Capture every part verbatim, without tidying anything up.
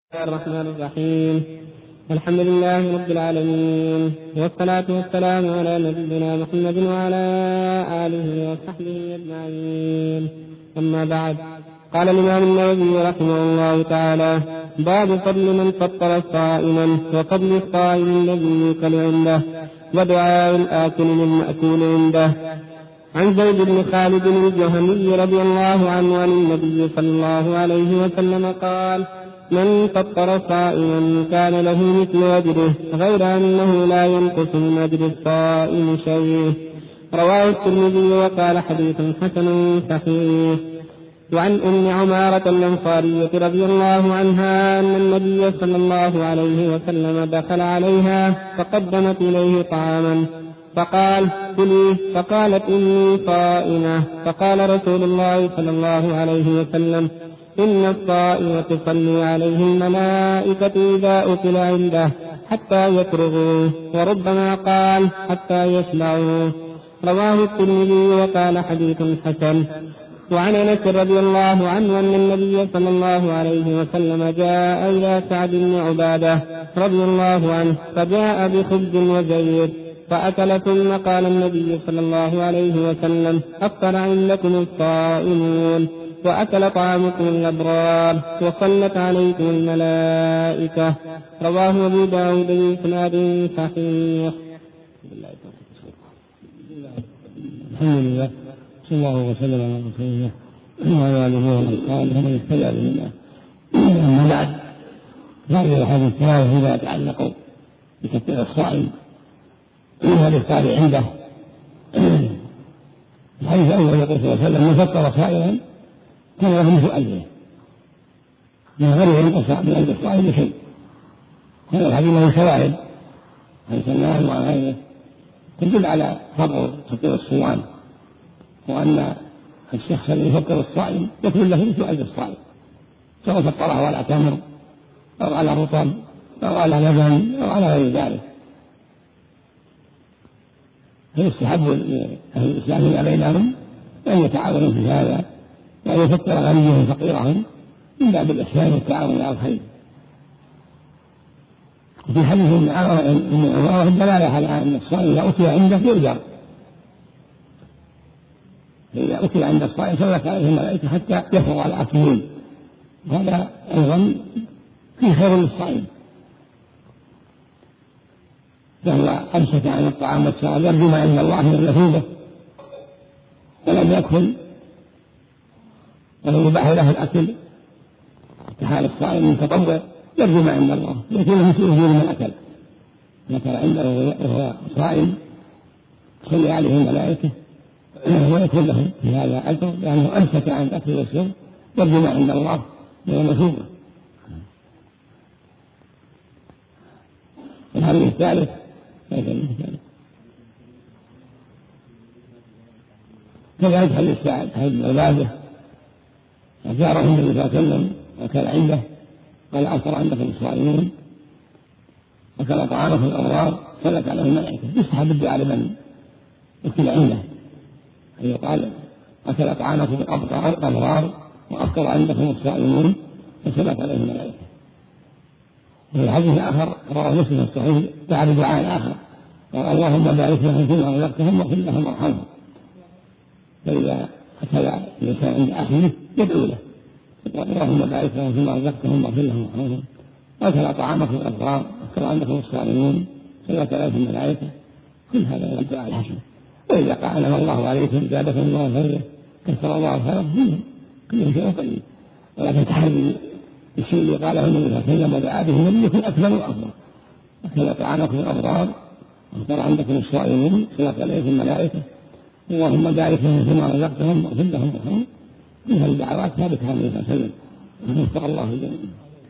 بسم الله الرحمن الرحيم. الحمد لله رب العالمين، والصلاة والسلام على نبينا محمد وعلى آله وصحبه أجمعين. أما بعد، قال الإمام النووي رحمه الله تعالى: باب فضل من فطر صائما، وفضل الصائم الذي يوكل عنده، ودعاء الآكل للمأكول عنده. عن زيد بن خالد الجهني رضي الله عنه عن النبي صلى الله عليه وسلم قال: من فطر صائما كان له مثل أجره، غير أنه لا ينقص من أجر الصائم شيء. رواه الترمذي وقال حديث حسن صحيح. وعن أم عمارة الأنصارية رضي الله عنها أن النبي صلى الله عليه وسلم دخل عليها فقدمت إليه طعاما فقال: كلي، فقالت: إني صائمة. فقال رسول الله صلى الله عليه وسلم: إن الصائم تصلي عليه الملائكة إذا أكل عنده حتى يفرغوا، وربما قال: حتى يشبعوا. رواه الترمذي وقال حديث حسن. وعن أنس رضي الله عنه أن النبي صلى الله عليه وسلم جاء إلى سعد بن عبادة رضي الله عنه فجاء بخبز وزيت فأكل، ثم قال النبي صلى الله عليه وسلم: أفطر عندكم الصائمون، وأكل طعامكم الأبرار، وصلت عليكم الملائكة. رواه أبو داود بإسناد صحيح. الحمد لله، صلى الله وسلم على رسول الله وعلى آله وصحبه ومن اهتدى بهداه. أما بعد، هذه الأحاديث الثلاثة فيما يتعلق بتفطير الصائم والإفطار عنده. الحديث الأول يقول صلى الله عليه وسلم: من فطر صائما كان له مثل أجره، من غير ينقص من أجر الصائم شيء. هذا الحديث له شواهد عن سلمان وعن غيره تدل على فضل تفطير الصوام، وأن الشخص الذي يفطر الصائم يكون له مثل أجر الصائم، سواء فطره على تمر أو على رطب أو على لبن أو على غير ذلك. فيستحب لأهل الإسلام فيما بينهم أن يتعاونوا في هذا، وأن يفطر غنيهم فقيرهم من باب الإحسان والتعاون على الخير. وفي حديث ابن عمر الدلالة على أن الصائم إذا أكل عنده يؤجر، فإذا أكل عند الصائم صلت عليه الملائكة حتى يفرغ الآكلون، وهذا أيضا فيه خير للصائم، فهو أمسك عن الطعام والشراب يرجو ما عند الله من المثوبة، ولم يأكل ولو يباح له الأكل كحال الصائم من تطوع يرجو ما عند الله، يكون مثل أجور من أكل أكل عنده وهو صائم تصلي عليه الملائكة ويكون له في هذا أجر، لأنه أمسك عن الأكل والشرب يرجو ما عند الله من المثوبة. الحديث الثالث كذلك حديث سعد بن عبادة جاره النبي صلى الله عليه وسلم وكان عنده قال: أفطر عندكم الصائمون، وكان طعامه الأبرار، صلت عليه الملائكة. يستحب الدعاء لمن أكل عنده، أي قال: أكل طعامكم الأبرار وأفطر عندكم الصائمون، فصلت عليه الملائكة. وفي الحديث الآخر رواه مسلم الصحيح دعا بدعاء آخر قال: اللهم بارك لهم فيما رزقتهم واغفر لهم وارحمهم. فإذا أكل الإنسان عند أخيه يدعو له: اللهم بارك لهم فيما رزقتهم واغفر لهم وارحمهم. أكل طعامكم الأبرار، أكل عندكم الصائمون، صلت عليهم الملائكة. كل هذا من الدعاء الحسن. وإذا قال: أنعم الله عليكم زادكم الله خيرا كثر الله خيرهم منهم، كلهم شيء طيب. ولكن تحري الشيء اللي قاله النبي صلى الله عليه وسلم ودعا به النبي يكون أكمل وأفضل. أكل طعامكم الأبرار، أفطر عندكم الصائمون، صلت عليهم الملائكة، اللهم بارك لهم فيما رزقتهم واغفر لهم وارحمهم. من هذه الدعوات ثابتة عن النبي صلى الله عليه وسلم، وفق الله الجميع.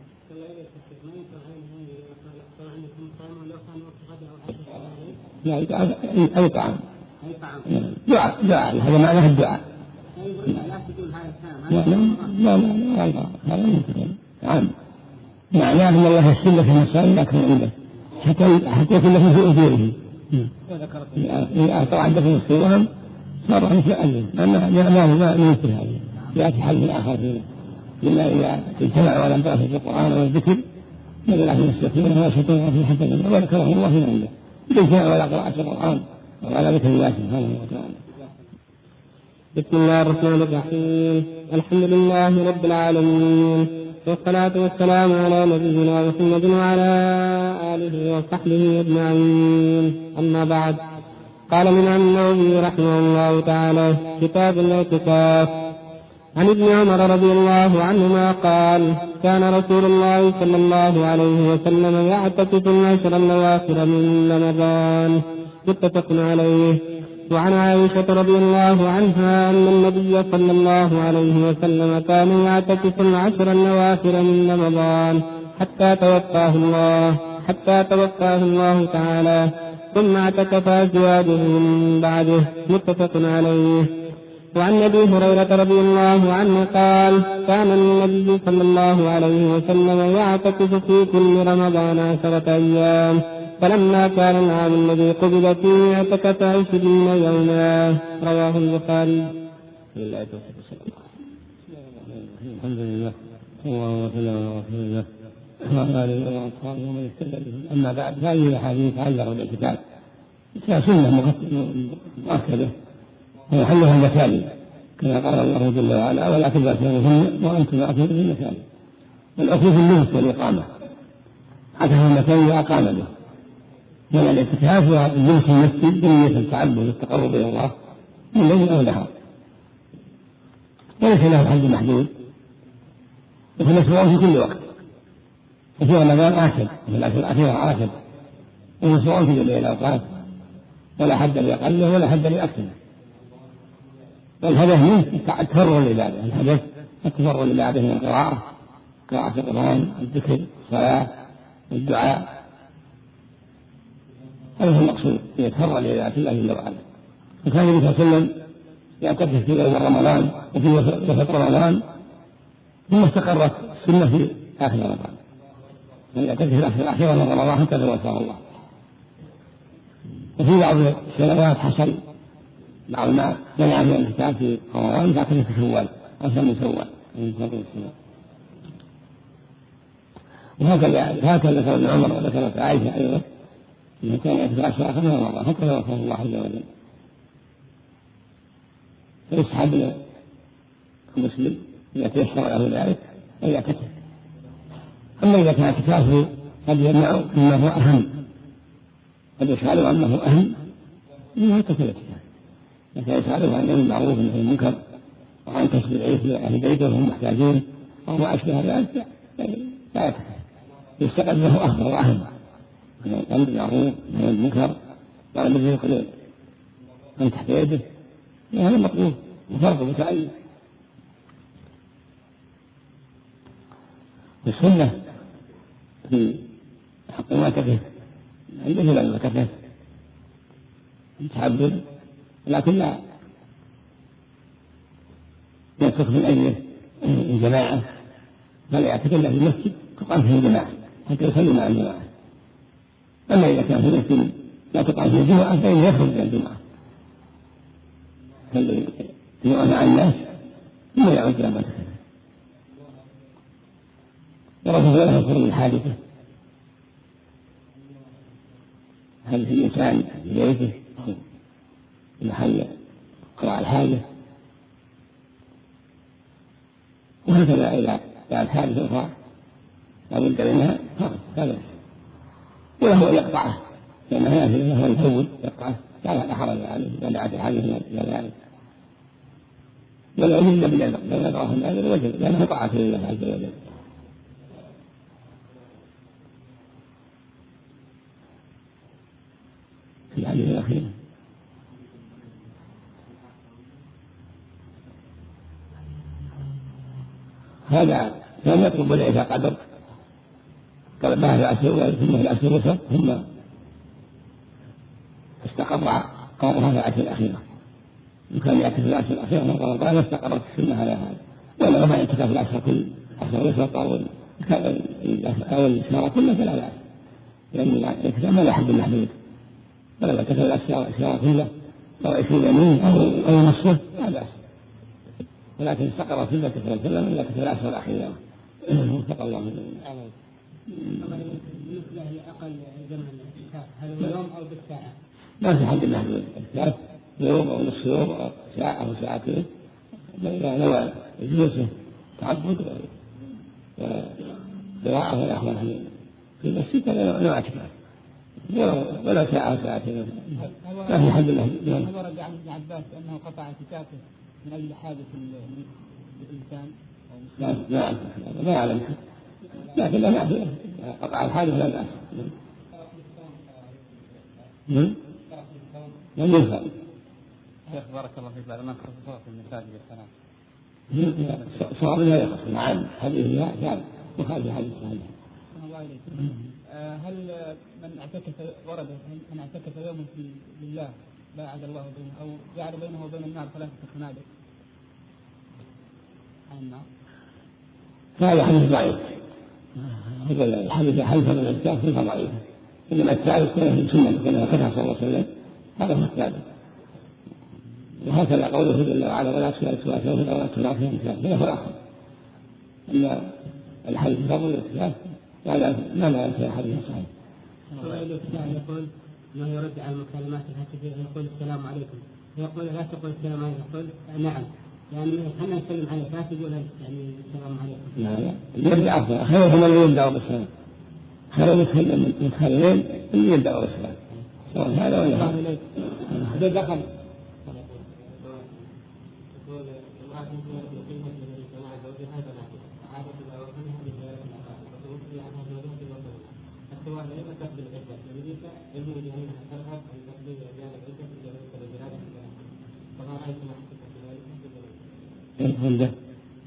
لا، أي طعام دعاء دعاء هذا معناه الدعاء. لا لا لا لا هذا ممكن عام، معناه أن الله يحسن لك المسائل لكن عنده حتى حتى يكون لكم في أجوره. إذا أعطى عندكم الصيام صار مثل أجل، لأنه لا لا لا مثل هذه يأتي حل من آخر فيه. إلا إذا اجتمعوا على قراءة القرآن والذكر نزل عليهم السكينة ولا شيطان في حتى ينزل وذكرهم الله في عنده إذا اجتمعوا على قراءة القرآن وعلى ذكر الله سبحانه وتعالى. بسم الله الرحمن الرحيم. الحمد لله رب العالمين، والصلاة والسلام على نبينا محمد وعلى آله وصحبه أجمعين. أما بعد، قال الإمام النووي رحمه الله تعالى: كتاب الاعتكاف. عن ابن عمر رضي الله عنهما قال: كان رسول الله صلى الله عليه وسلم يعتكف العشر الأواخر من رمضان، متفق عليه. وعن عائشة رضي الله عنها أن النبي صلى الله عليه وسلم كان يعتكف العشر الأواخر من رمضان حتى توفاه الله حتى توفاه الله تعالى، ثم اعتكف أزواجه من بعده، متفق عليه. وعن أبي هريرة رضي الله عنه قال: كان النبي صلى الله عليه وسلم يعتكف في كل رمضان عشرة أيام، فلما كان العام الذي قبل فيه اعتكف عشرين يوما. رواه البخاري. الحمد لله اللهم صل على رسول الله وعلى آله وأصحابه ومن اهتدى به. أما بعد، فهذه الأحاديث تعلق بالاعتكاف فيها سنة مؤكدة ومحلها المكان، كما قال الله جل وعلا: ولا تباشروهن وأنتم عاكفون في المكان. والأصل في اللبس والإقامة، عكف المكان وأقام به. من الاعتكاف هو اللبس المسجد بنية التعبد والتقرب إلى الله من ليل أو نهار، وليس له حد محدود، ومشروع في كل وقت، وفي رمضان آكد وفي العشر الأخيرة آكد، ومشروع في جميع الأوقات، ولا حد لأقله ولا حد لأكثره. والهدف منه التفرغ للعبادة، الهدف التفرغ للعبادة من القراءة، قراءة القرآن، الذكر، الصلاة، الدعاء. هذا هو المقصود، يتفرغ لعبادة الله جل وعلا. وكان النبي صلى الله عليه وسلم يعتكف في ليلة رمضان وفي وسط رمضان، ثم استقرت السنة في آخر رمضان، يعتكف في الأخيرة من رمضان حتى توفاه الله. وفي بعض السنوات حصل بعض ما منع من الاعتكاف في رمضان فاعتكف في شوال، أكثر من شوال من فضل السنة. وهكذا هكذا ذكر ابن عمر وذكرت عائشة أيضا أنه كان يعتكف عشر آخر من رمضان حتى توفاه الله عز وجل. فيسحب المسلم إذا تيسر له ذلك أن يعتكف. أما إذا كان اعتكافه قد يمنع مما هو أهم، قد يشغله أنه أهم مما يعتكف، لكن يسأله عن المعروف والنهي عن المنكر وعن كسب العيش لأهل بيته وهم محتاجون أو ما أشبه ذلك، لا يعتكف، يستقبل له أفضل وأهم الأمر بالمعروف والنهي عن المنكر وعن الرزق من تحت يده، هذا مطلوب وفرق متعين. السنة في حق المعتكف عنده لا المعتكف يتعبد، لكن لا يعتكف من أجل الجماعة، بل يعتكف إلا في المسجد تقام فيه الجماعة حتى يصلي مع الجماعة. أما إذا كان في المسجد لا تقام فيه الجماعة فإنه يخرج من الجماعة يقعد مع الناس ثم يعود إلى معتكفه. ورسول الله يذكر من حادثة هل في الإنسان في بيته أو في محل قضاء الحاجة، وهكذا إذا كانت حادثة أخرى لا بد منها هذا وله أن يقطعه، لأنه نافلة له أن يفوت يقطعه لا حرج عليه إذا دعت الحاجة إلى ذلك، ولا يجوز بالنذر لو نذره النذر وجب لأنه طاعة لله عز وجل. في الحديث الأخير هذا لم يطلب إذا قدر قال بعد العشر ثم العشر وسط ثم استقر قومها في العشر الأخيرة، وكان يعتكف في العشر الأخيرة من رمضان استقرت السنة على هذا، ولا ما يعتكف في العشر كل عشر وسط أو الشهر كله فلا بأس، لأن الاعتكاف ما له حد محدود، ولا يعتكف في العشر كله أو عشرين يمين أو أو نصفه لا بأس. ولكن استقر سنة صلى الله عليه وسلم إلا في العشر الأخيرة. وفق الله من بالنسبة لأقل زمن الاعتكاف هل هو يوم أو بالساعة؟ ما في حد محدود، الاعتكاف يوم أو نصف يوم أو ساعة أو ساعتين، إذا نوى جلوسه تعبد وقراءة والأخوان في المسجد فلا نوى اعتكاف ولا ساعة أو ساعتين، ما في حد محدود. هل ورد عن ابن عباس أنه قطع اعتكافه من أجل حاجة الإنسان؟ لا لا ما أعلم، لكن لا نعرف قطع الحاجة لا بأس. من ينفع شيخ بارك الله فيك بعد ما خصصت المساجد الثلاث صواب لا يخص نعم حديث لا فعلا وخالف حديث صحيح. الله عليك. هل من اعتكف ورد من اعتكف يوما في لله لا عاد الله بينه أو جعل بينه وبين النار ثلاثة خنادق عن النار؟ هذا حديث ضعيف، هذا الحديث حديث من الاعتكاف فيها ضعيف، إنما الثالث كان سنة كما كتب صلى الله عليه وسلم هذا هو الثالث. وهكذا قوله جل وعلا ولا تسأل سوف ولا تناقض الكتاب فله الآخر. أما الحديث فضل الاعتكاف ما لا ينفع حديث صحيح. يقول ما يرد على المكالمات الهاتفية يقول السلام عليكم، يقول لا تقول السلام عليكم، يقول نعم يعني هل نسلم على لا تقول يعني السلام عليكم؟ لا لا يرجع أفضل خيرهم اللي يبدأ بالسلام، خير المتكلم المتخلفين اللي يبدأ بالسلام سواء هذا ولا هذا. إذا دخل يفهم ده.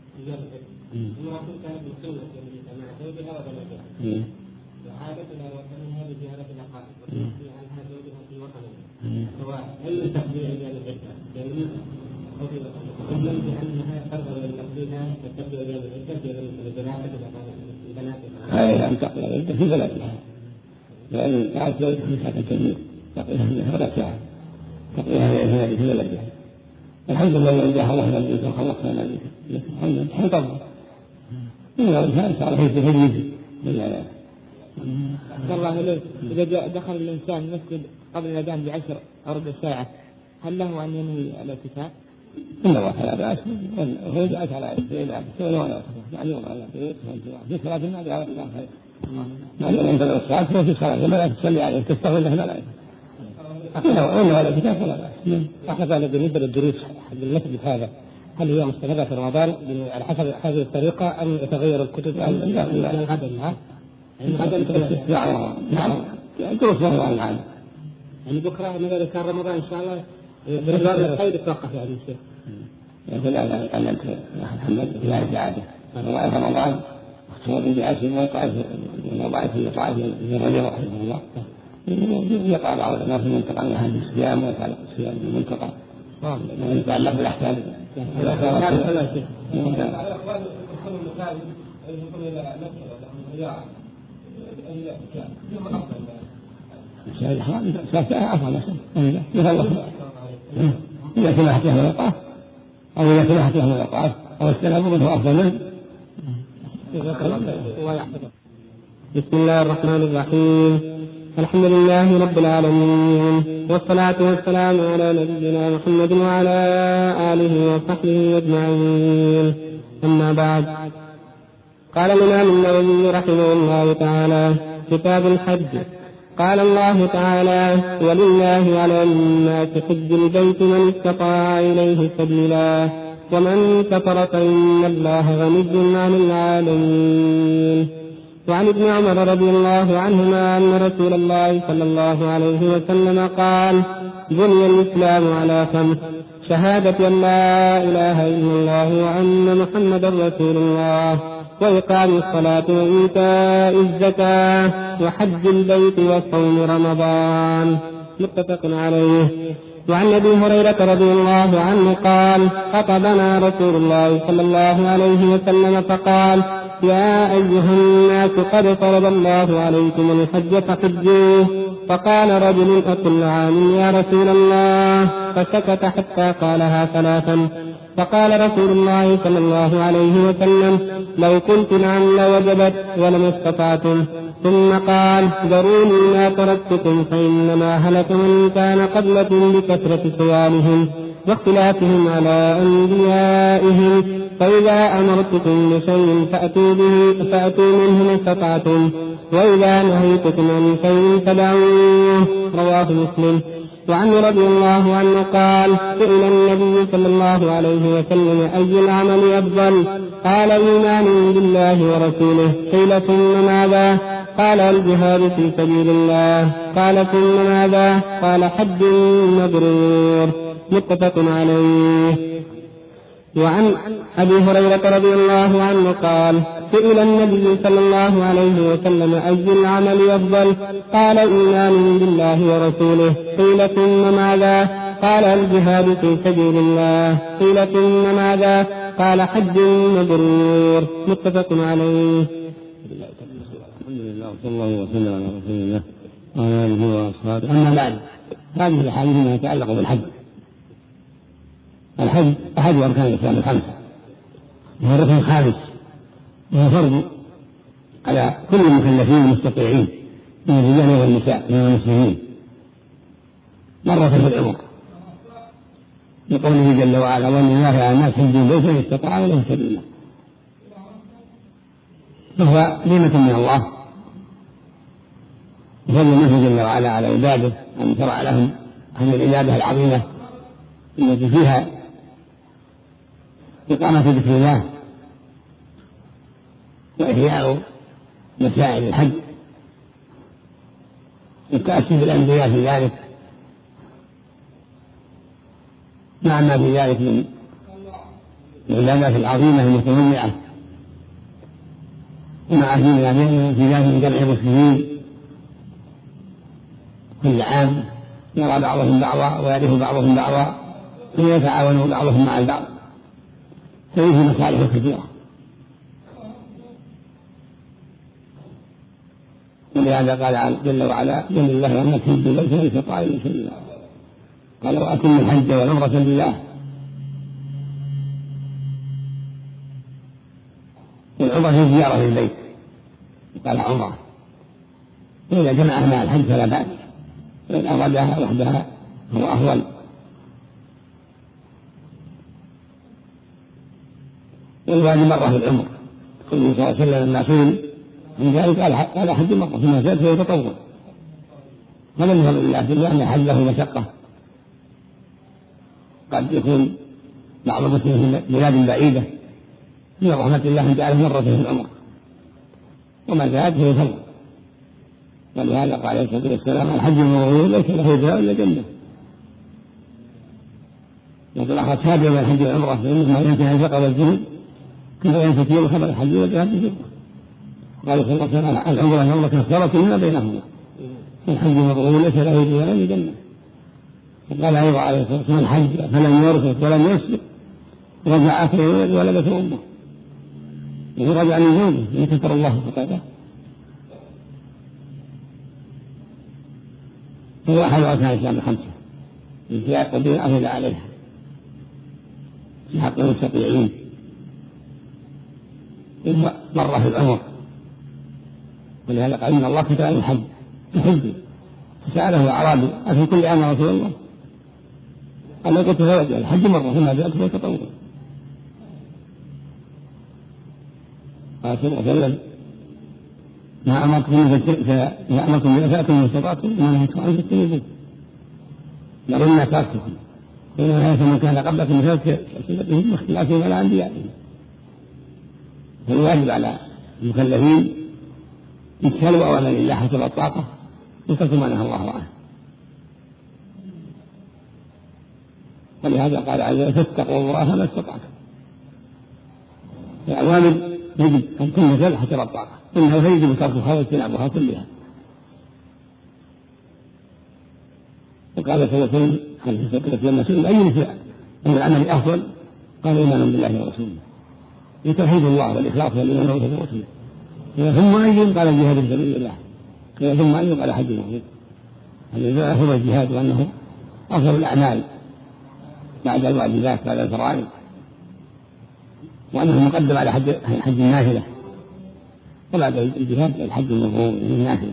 وعادتنا وكانها بزيارة الأقارب وتنفي عنها زوجها في وطنها سواء أي تقضي أيام العدة يعني ومن بأنها ترغب أن تقضيها تقضي أيام العدة في بناتها بناتها. هاي أن تقضي العدة في بلدها لأن قاعد زوجها في ساعة التمييز تقضيها منها ولا ساعة تقضيها في بلدها. الحمد لله الذي جاء الله نبيك وخلقنا نبيك الحمد لله الحمد لله من الإنسان صار في تفريج بالله. الله إليك إذا دخل الإنسان المسجد قبل الأذان بعشر أو ربع ساعة هل له أن ينوي الاعتكاف؟ إن الله لا بأس هو جاءت على إلى سوى ولا يعني يوم على في صلاة النبي على الصلاة ما دام أنت لو الصلاة فهو في صلاة ما لا تصلي عليه تستغفر له لا لا إنه ولا الاعتكاف ولا بأس. أخذ على بالنسبة للدروس حق المسجد هذا هل هي مستمرة في رمضان على حسب هذه الطريقة أم يتغير الكتب إلى الغد؟ ها؟ نعم نعم دروس ما هو عن العادة. يعني بكرة مثلا كان رمضان إن شاء الله بالنسبة للخير يتوقف يعني الشيخ. يقول أنا أنا محمد في هذه العادة رمضان اختبار بعشر وطائف وضعف الطائف من الرجل رحمه الله يقع بعض الناس في المنطقة من هذه الصيام ويتعلق الصيام في المنطقة ويتعلق بالأحكام. الشهر الحرام ساعتها أفضل مثلا إذا سمحت له الأوقاف أو إذا سمحت له الأوقاف أو استلموا منه أفضل منه. بسم الله الرحمن الرحيم الحمد لله رب العالمين والصلاة والسلام على نبينا محمد وعلى آله وصحبه أجمعين. أما بعد قال الإمام النووي رحمه الله تعالى كتاب الحج قال الله تعالى ولله على الناس حج البيت من استطاع إليه سبيلا ومن كفر فإن الله غني عن العالمين. وعن ابن عمر رضي الله عنهما أن رسول الله صلى الله عليه وسلم قال بني الإسلام على خمس شهادة أن لا إله إلا الله وأن محمدا رسول الله وإقام الصلاة وإيتاء الزكاة وحج البيت وصوم رمضان متفق عليه. وعن أبي هريرة رضي الله عنه قال خطبنا رسول الله صلى الله عليه وسلم فقال يا أيها الناس قد فرض الله عليكم الحج فحجوه. فقال رجل أكل عام يا رسول الله فسكت حتى قالها ثلاثا فقال رسول الله صلى الله عليه وسلم: لو قلت نعم لوجبت ولم استطعتم. ثم قال: ذروني ما تركتكم فإنما هلك من كان قبلكم بكثرة سؤالهم واختلافهم على أنبيائهم، فإذا أمرتكم بشيء فأتوا به فأتوا منه ما استطعتم، وإذا نهيتكم عن شيء فدعوه. رواه مسلم. وعنه رضي الله عنه قال: سئل النبي صلى الله عليه وسلم: أي العمل أفضل؟ قال: إيمان بالله ورسوله. قيل: ثم ماذا؟ قال: الجهاد في سبيل الله. قال: ثم ماذا؟ قال: حج مبرور. متفق عليه. وعن أبي هريرة رضي الله عنه قال: سئل النبي صلى الله عليه وسلم: أي العمل أفضل؟ قال: إيمان بالله ورسوله. قيل: ثم ماذا؟ قال: الجهاد في سبيل الله. قيل: ثم ماذا؟ قال: حج مبرور. متفق عليه. الحمد لله وصلى الله وسلم على رسول الله وعلى آله وأصحابه. أما بعد، هذه الأحاديث ما يتعلق بالحج. الحج أحد أركان الإسلام الخمسة، وهو الركن الخامس، وهو فرض على كل المكلفين المستطيعين من الرجال والنساء من المسلمين مرة في العمر، لقوله جل وعلا: ولله على الناس حج البيت من استطاع إليه سبيلا. فهو نعمة من الله، وفضل منه جل وعلا على عباده أن شرع لهم هذه العبادة العظيمة التي فيها إقامة ذكر الله وإحياء مسائل الحج والتأسي بالأنبياء في ذلك، مع ما في ذلك من العبادات العظيمة المتنوعة، ومع في ذلك من جمع المسلمين كل عام يرى بعضهم بعضا ويعرف بعضهم بعضا ويتعاون بعضهم مع البعض، فيه مصالح كثيرة. ولهذا قال جل وعلا: ولله ما تحج البيت من استطاع إليه سبيلا. قال: وأتم الحج والعمرة لله. والعمرة هي زيارة للبيت، قال عمرة، وإذا جمعها مع الحج فلا بأس، وإن أرادها وحدها هو أفضل. والواجب مرة في العمر، قوله صلى الله عليه وسلم: لما سئل من ذلك قال: حج مرة، ثم زاد فهو تطوع. هذا من فضل الله، لأن الحج له مشقة، قد يكون بعض المسلمين في بلاد بعيدة، من رحمة الله أن جعله مرة في العمر، وما زاد فهو فضل. ولهذا قال عليه الصلاة والسلام: الحج المبرور ليس له جزاء إلا الجنة. يقول الآخر: تابع من الحج والعمرة، فإنهما ينتهي الفقر والذنوب كما ينتهي يوم خبر الحج والجهاد بالجنة. قال صلى الله عليه وسلم: العمرة والعمرة كفارة لما بينهما، الحج المبرور ليس له جزاء إلا الجنة. وقال أيضا عليه الصلاة والسلام: الحج فلم يرفث ولم يسلك رجع فيولد ولدت أمه، يعني رجع من زوجه يكفر الله فقاده. هو أحد أركان الإسلام الخمسة التي قد أفضل عليها في حق المستطيعين، مرة في العمر. ولهذا قال: إن الله كتب عليه الحج الحج. فسأله أعرابي: أفي كل عام يا رسول الله؟ قال: قلت فوجه الحج مرة ثم زاد فهو تطوع. قال صلى الله عليه وسلم: ما أمركم بما فاتكم ما استطعتم وما نهيتكم عنه فاجتنبوه. لرنا تركتكم فإنما هيث من كان قبلكم بسببهم واختلافهم على أنبيائهم. فالواجب على المكلفين امتثال أوامر الله حسب الطاقة وترك ما نهى الله عنه. ولهذا قال عز وجل: فاتقوا الله ما استطعتم. الأوامر يجب أن تنزل حسب الطاقة، إنه يجب تركها واجتنابها كلها. وقال صلى الله عليه وسلم لما سئل: أي نساء أن العمل أفضل؟ قال: إيمان بالله ورسوله، لتوحيد الله والإخلاص والإيمان ورسوله. ثم أي؟ قال: الجهاد في سبيل الله. ثم أي؟ قال: حج مبرور. هذا هو الجهاد، وأنه أفضل الأعمال بعد الواجبات بعد الفرائض، وأنه مقدم على حج حج النافلة، وبعد الجهاد الحج المبرور من النافلة.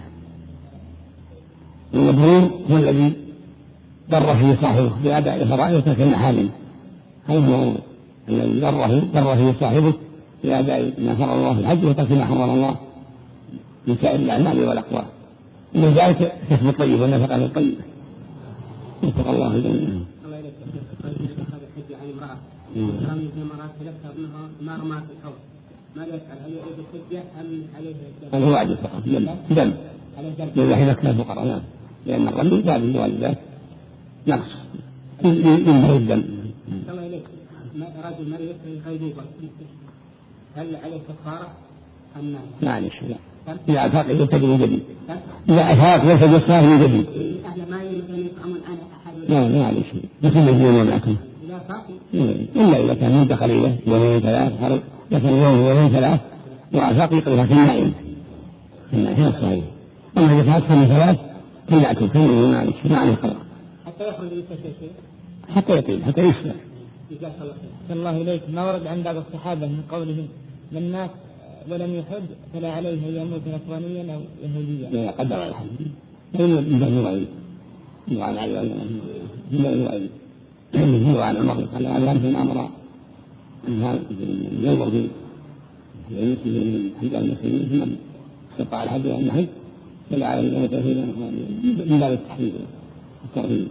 المبرور هو الذي بر فيه صاحبه بأداء الفرائض وترك المحارم، هذا هو الذي بر بر فيه صاحبه بأداء ما فرض الله في الحج وترك ما حرم الله من سائر الأعمال والأقوال. من ذلك كسب الطيب والنفقة الطيبة. نسأل الله الجنة. الله يليك هذا الحج عن امرأة كان من المرأة تذكر أنها ما رمى في الحوض، ماذا يفعل؟ هل يعيد الحجة أم عليه الدم؟ هو واجب فقط دم دم لله يذكر الفقراء، نعم، لأن الرمي باب الوالدات نقص ينبغي الدم. الله يليك رجل مريض في غيبوبة، هل عليه كفارة أم لا؟ معلش لا، إذا أفاق يرتد من جديد، إذا أفاق يرتد الصلاة من جديد. أهل ما يمكن يطعمون أنا أحد. لا معلش، مثل مجنون معكم. إذا فاق إلا إذا كان منت قليلة يومين ثلاث، لكن يوم يومين ثلاث وأفاق يقضيها في النائم، في النائم الصحيح. أما إذا كانت من ثلاث فلا تكمل معلش ما عليه قضاء. حتى يخرج للتشيء. حتى يطيب حتى يشفى. جزاك الله خير. الله إليك ما ورد عن بعض الصحابة من قولهم من مات ولم يحج فلا عليه يموت نصرانيا أو يهوديا. لا قدر الحج. من باب الوعيد. وعن علي من باب الوعيد. هو عن عمر قال على أنت أمر أنها ينظر في المسلمين حج المسلمين ثم استطاع الحج عن الحج فلا عليه يموت من باب التحديد والتغيير.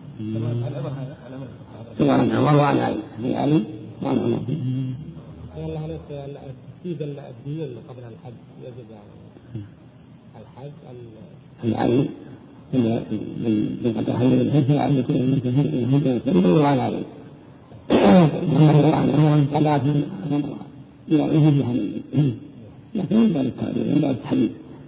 سواء عن عمر وعن علي عن علي وعن عمر. الله عليك التسديد الدين قبل الحج يجب على الحج العلي من قد حل الحج فعلي كل من تهل الحج يسلم وعن علي وعن عمر طلعت من إلى الحج حليل، لكن من باب التعليل من باب التحليل.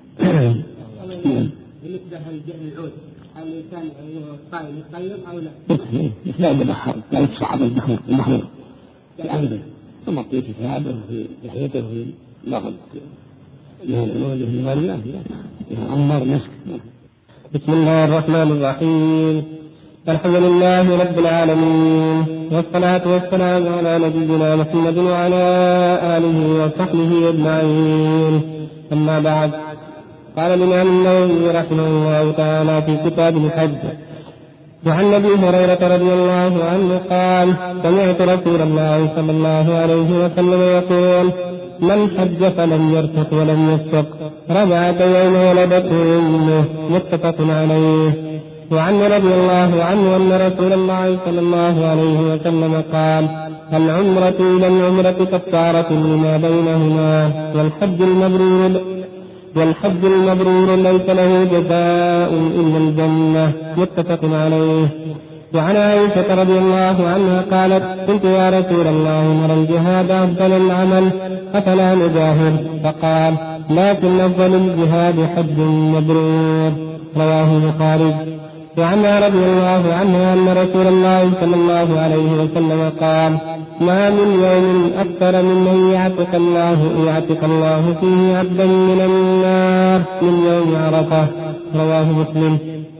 بالنسبة للجهل العود هل الإنسان الصائم يخير أو لا؟ لا يتبخر، لا يتصعب البخور المحمود بعمده ثم طيب في ثيابه في لحيته في بغض من الوجه من الوالدات أمر مسك. بسم الله الرحمن الرحيم. الحمد لله رب العالمين والصلاة والسلام على نبينا محمد وعلى آله وصحبه أجمعين. أما بعد، قال الإمام النووي رحمه الله تعالى في كتاب الحج: وعن أبي هريرة رضي الله عنه قال: سمعت رسول الله صلى الله عليه وسلم يقول: من حج فلم يرفث ولم يفسق رجع كيوم ولدته أمه. متفق عليه. وعن رضي الله عنه أن رسول الله صلى الله عليه وسلم قال: العمرة إلى العمرة كفارة لما بينهما، والحج المبرور والحج المبرور ليس له جزاء إلا الجنة. متفق عليه. وعن عائشة رضي الله عنها قالت: قلت يا رسول الله نرى الجهاد أفضل العمل أفلا نجاهد؟ فقال: لكن أفضل الجهاد حج مبرور. رواه البخاري. وعنها رضي الله عنها أن رسول الله صلى الله عليه وسلم قال: ما من يوم أكثر من أن يعتق الله يعتق الله فيه عبدا من النار من يوم عرفة. رواه مسلم.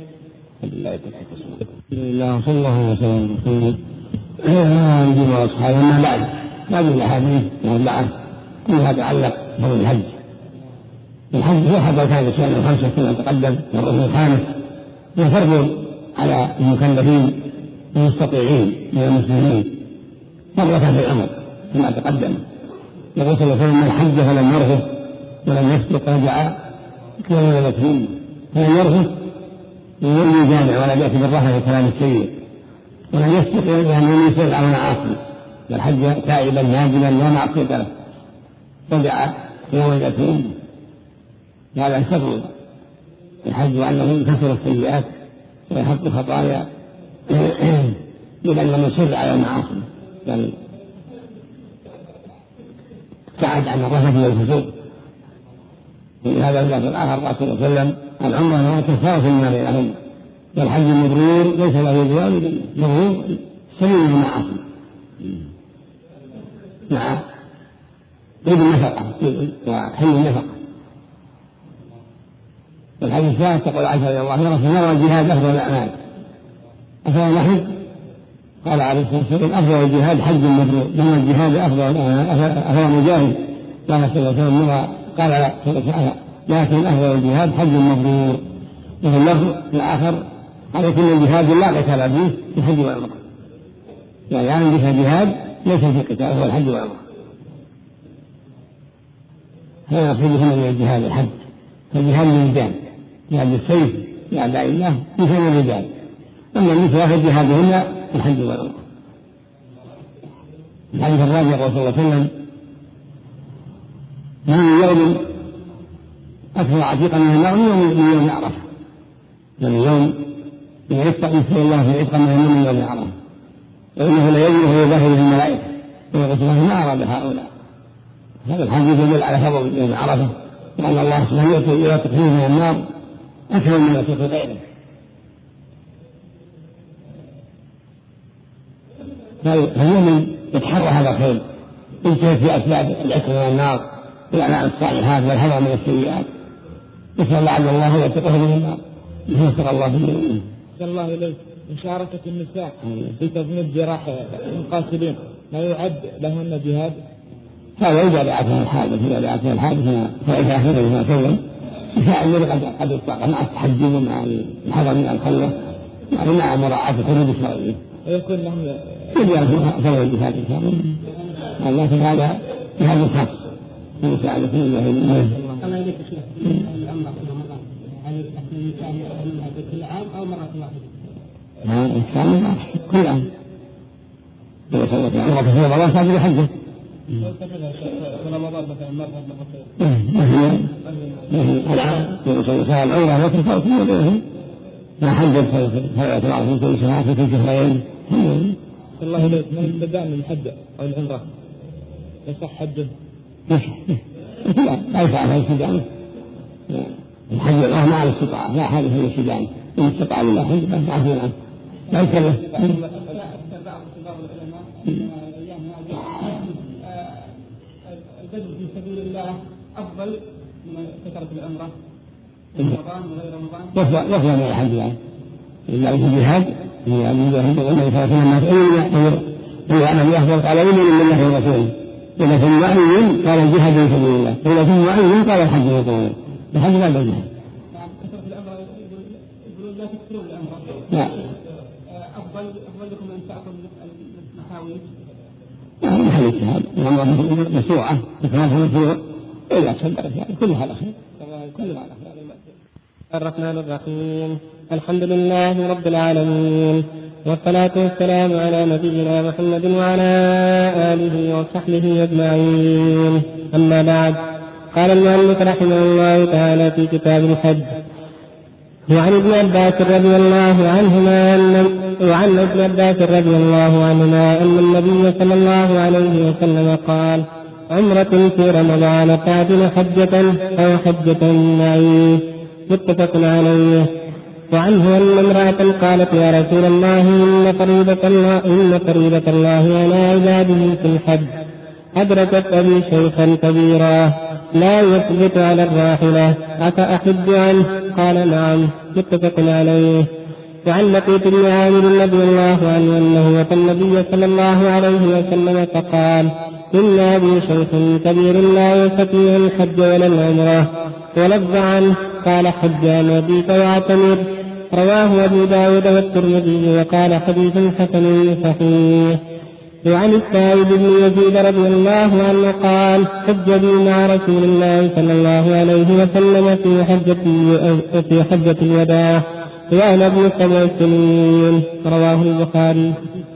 الله صلى الله وسلم وسلم وأصحابه. ما بعد هذه الأحاديث الأربعة كلها تتعلق بفضل الحج. الحج هو حق أركان الإسلام الخمسة كما تقدم، والركن الخامس هو فرض على المكلفين المستطيعين من المسلمين مرة في العمر كما تقدم. يقول صلى الله عليه وسلم: من حج فلم يرفث ولم يفسق رجع كيوم ولدته أمه. فلم يرفث يولي جامع ولا يأتي بالرفث والكلام السيء، ولم يفسق يعني يسير على معاصي، بل حج تائبا ناجلا لا معصية له رجع كيوم ولدته أمه. هذا الفضل الحج وأنه يكفر السيئات ويحط الخطايا لأن من يصر على المعاصي يعني ابتعد عن الرفث والفسوق. هذا اللفظ الآخر قال صلى الله عليه وسلم: العمرة كفارة لما بينهن، والحج المبرور ليس له جزاء مبرور سليم من المعاصي مع عيد النفقة وحل النفقة. والحديث الثالث تقول عائشة رضي الله عنها: نرى الجهاد أفضل الأعمال أفلا نحج؟ قال عليه الصلاة والسلام أفضل الجهاد حج مبرور، لما الجهاد أفضل أفضل مجاهد قال صلى الله عليه وسلم قال لا صلى الله عليه وسلم لكن أفضل الجهاد حج مبرور. وفي اللفظ الآخر على كل الجهاد لا قتال فيه في الحج والعمرة، يعني يعني بها جهاد ليس في قتال هو الحج والعمرة. هذا نصيبه من الجهاد الحج، فالجهاد للرجال جهاد السيف لأعداء الله مثل الرجال، أما النساء فجهادهن الحج والعمرة. الحديث الرابع يقول صلى الله عليه وسلم ما من يوم أكثر عتيقا من النار من يوم عرفة، من يوم يتق مثل الله في عتق من النار من يوم عرفة، وإنه ليجره يباهي به الملائكة ويقول الله ما أراد هؤلاء. هذا الحديث يدل على فضل يوم عرفة وأن الله سبحانه يعتق فيه من النار أكثر من يعتق غيره. فالمؤمن يتحرى هذا الخير يجتهد في أسباب العتق من النار والأعمال الصالحات والحذر من السيئات، نسأل الله عز الله يعتقه من النار. نسأل الله بالمؤمنين. صلى الله إليه مشاركة النساء في تضميد جراح القاتلين لا يعد لهن جهاد؟ هذا إذا دعتها الحادث إذا دعتها الحادث فإذا أخذ بها سوى الذي قد قد يطلق مع التحجب ومع الحذر من الخلوة يعني مع مراعاة الحدود الشرعية ويكون لهم يجعل فضل الجهاد إن شاء الله. لكن هذا جهاد خاص بمساعدة الله. الله يليك شيخ الأمر في رمضان هل الإنسان يعملها كل عام أو مرة واحدة؟ ها الإنسان كل عام. لو صلى في عمرة في رمضان صار بحجه. في رمضان مثلا مرة مرتين. ما هي ما هي لو صلى في العمرة وقت فوق وغيره ما حجت فلا تبعث من كل سنة في كل شهرين. الله يليك من بدأ من الحج أو العمرة يصح حجه؟ لا لا يفعل هذا الشجاع. الحج الله مع الاستطاعة لا حاجة في الشجاع إن استطاع لله حج فعفوا عنه لا يكلف. البذل في سبيل الله أفضل من كثرة العمرة في رمضان وغير رمضان. يفضل من الحج يعني إلا في الجهاد هي من الجهاد والنبي صلى الله عليه وسلم إلا أنه يحفظ على يمين من الله ورسوله. إذا كان معين قال الجهاد في سبيل الله، إذا كان معين قال الحج في سبيل الله. الحج لا بد منه. كثرة الأمر يقولون لا تكثروا الأمر. لا. أفضل أفضل لكم أن تأخذ المحاويل. نعم محل اجتهاد، والله مشروعة تكرارها مشروع إلا تصدق يعني كلها على خير. كلها على خير. الرحمن الرحيم الحمد لله رب العالمين والصلاة والسلام على نبينا محمد وعلى آله وصحبه أجمعين. أما بعد، قال المؤلف رحمه الله تعالى في كتاب الحج: وعن ابن عباس رضي الله عنهما وعن ابن عباس رضي الله عنهما أن النبي صلى الله عليه وسلم قال: عمرة في رمضان تعدل حجة أو حجة معي. متفق عليه. وعنه أن امرأة قالت: يا رسول الله إن فريضة الله إن فريضة الله على عباده في الحج أدركت أبي شيخا كبيرا لا يثبت على الراحلة أفأحج عنه؟ قال: نعم. متفق عليه. وعن لقيط بن عامر رضي الله عنه أنه أتى النبي صلى الله عليه وسلم فقال: إن أبي شيخ كبير لا يستطيع الحج ولا العمرة. ولفظ عنه قال: حج عن أبيك واعتمر. رواه أبو داود والترمذي وقال: حديث حسن صحيح. وعن السائب بن يزيد رضي الله عنه قال: حج بي مع رسول الله صلى الله عليه وسلم في حجة في حجة الوداع وأنا ابن سبع سنين. رواه البخاري.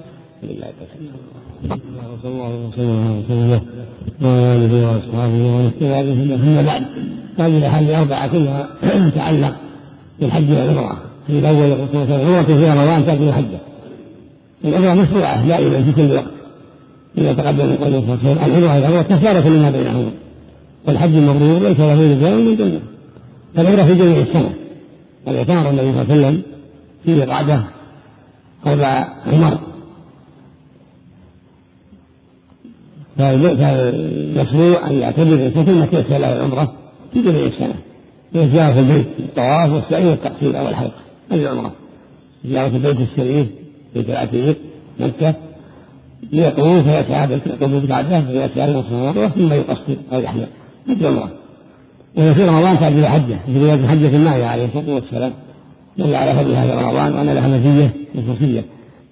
صلى الله عليه وسلم وآله وأصحابه ومن ثم بعد هذه الأحاديث الأربعة كلها تتعلق بالحج والعمرة. في الأول يقول صلى الله عليه وسلم: عمرة في رمضان تعدل حجة. العمرة مشروعة دائما في كل وقت إذا تقدم يقول صلى الله عليه وسلم: العمرة والعمرة كفارة لما بينهما، والحج المبرور ليس له جزاء من جنة. فالعمرة في جميع السنة، واعتمر النبي صلى الله عليه وسلم في قعدة قبل عمر، فالمشروع أن يعتبر الإنسان ما تيسر له العمرة في جميع السنة، زيارة البيت الطواف والسعي والتقصير أو الحلق. هذه العمرة زيارة البيت الشريف بيت العتيق مكة ليقوموا فيسعى بالقبور بعدها فيسعى المصنع ثم يقصر أو يحلق مثل الله. وفي رمضان تعجل حجة في رواية حجة النبي عليه الصلاة والسلام الذي على فضلها في رمضان وأن لها مزية وخصوصية.